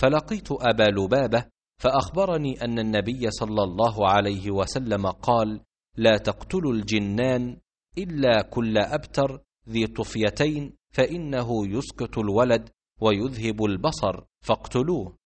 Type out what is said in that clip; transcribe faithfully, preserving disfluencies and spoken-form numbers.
فلقيت أبا لبابة فأخبرني أن النبي صلى الله عليه وسلم قال: لا تقتلوا الجنان إلا كل أبتر ذي طفيتين، فإنه يسقط الولد ويذهب البصر، فاقتلوه.